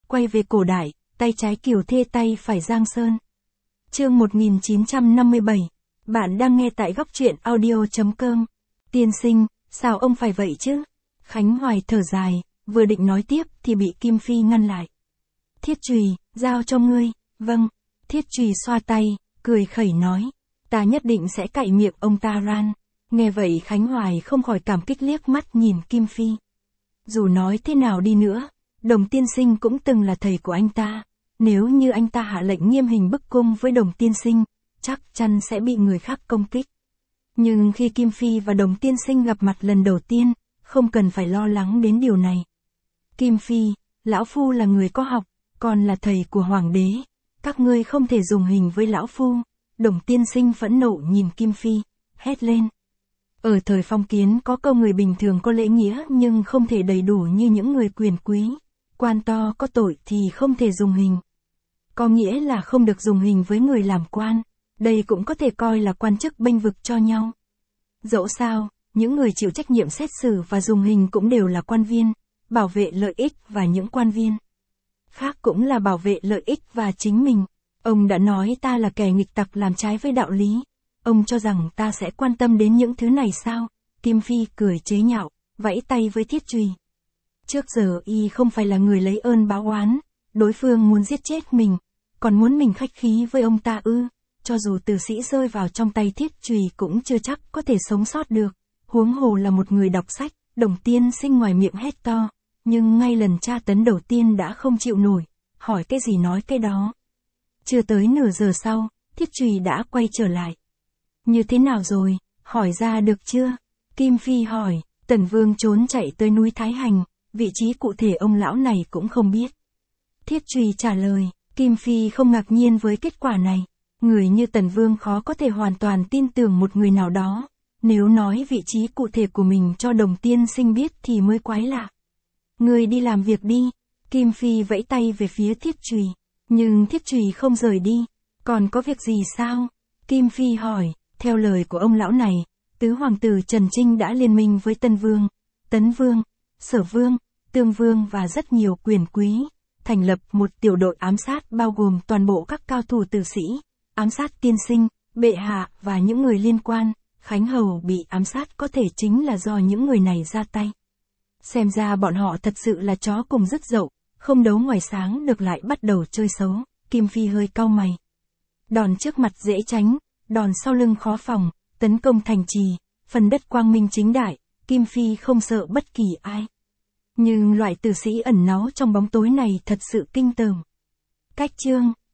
quay về cổ đại, tay trái Kiều Thê tay phải Giang Sơn. Chương 1957. Bạn đang nghe tại góc truyện audio.com. Tiên sinh, sao ông phải vậy chứ? Khánh Hoài thở dài, vừa định nói tiếp thì bị Kim Phi ngăn lại. Thiết Trùy, giao cho ngươi. Vâng. Thiết Trùy xoa tay, cười khẩy nói. Ta nhất định sẽ cạy miệng ông ta ran. Nghe vậy Khánh Hoài không khỏi cảm kích liếc mắt nhìn Kim Phi. Dù nói thế nào đi nữa, Đồng tiên sinh cũng từng là thầy của anh ta. Nếu như anh ta hạ lệnh nghiêm hình bức cung với Đồng tiên sinh, chắc chắn sẽ bị người khác công kích. Nhưng khi Kim Phi và Đồng tiên sinh gặp mặt lần đầu tiên, không cần phải lo lắng đến điều này. Kim Phi, lão phu là người có học, còn là thầy của hoàng đế. Các ngươi không thể dùng hình với lão phu. Đồng tiên sinh phẫn nộ nhìn Kim Phi, hét lên. Ở thời phong kiến có câu người bình thường có lễ nghĩa nhưng không thể đầy đủ như những người quyền quý. Quan to có tội thì không thể dùng hình. Có nghĩa là không được dùng hình với người làm quan. Đây cũng có thể coi là quan chức bênh vực cho nhau. Dẫu sao, những người chịu trách nhiệm xét xử và dùng hình cũng đều là quan viên, bảo vệ lợi ích và những quan viên khác cũng là bảo vệ lợi ích và chính mình. Ông đã nói ta là kẻ nghịch tặc làm trái với đạo lý. Ông cho rằng ta sẽ quan tâm đến những thứ này sao? Kim Phi cười chế nhạo, vẫy tay với Thiết Trùy. Trước giờ y không phải là người lấy ơn báo oán, đối phương muốn giết chết mình, còn muốn mình khách khí với ông ta ư? Cho dù tử sĩ rơi vào trong tay Thiết Trùy cũng chưa chắc có thể sống sót được, huống hồ là một người đọc sách. Đồng tiên sinh ngoài miệng hét to, nhưng ngay lần tra tấn đầu tiên đã không chịu nổi, hỏi cái gì nói cái đó. Chưa tới nửa giờ sau, Thiết Trùy đã quay trở lại. Như thế nào rồi, hỏi ra được chưa? Kim Phi hỏi. Tần Vương trốn chạy tới núi Thái Hành, vị trí cụ thể ông lão này cũng không biết. Thiết Trùy trả lời. Kim Phi không ngạc nhiên với kết quả này. Người như Tần Vương khó có thể hoàn toàn tin tưởng một người nào đó. Nếu nói vị trí cụ thể của mình cho Đồng tiên sinh biết thì mới quái lạ. Người đi làm việc đi. Kim Phi vẫy tay về phía Thiết Trùy. Nhưng Thiết Trùy không rời đi. Còn có việc gì sao? Kim Phi hỏi. Theo lời của ông lão này, tứ hoàng tử Trần Trinh đã liên minh với Tân Vương, Tấn Vương, Sở Vương, Tương Vương và rất nhiều quyền quý, thành lập một tiểu đội ám sát bao gồm toàn bộ các cao thủ tử sĩ, ám sát tiên sinh, bệ hạ và những người liên quan. Khánh Hầu bị ám sát có thể chính là do những người này ra tay. Xem ra bọn họ thật sự là chó cùng rứt dậu, không đấu ngoài sáng được lại bắt đầu chơi xấu. Kim Phi hơi cau mày. Đòn trước mặt dễ tránh, đòn sau lưng khó phòng, tấn công thành trì, phần đất quang minh chính đại, Kim Phi không sợ bất kỳ ai. Nhưng loại tử sĩ ẩn náu trong bóng tối này thật sự kinh tởm. Cách chương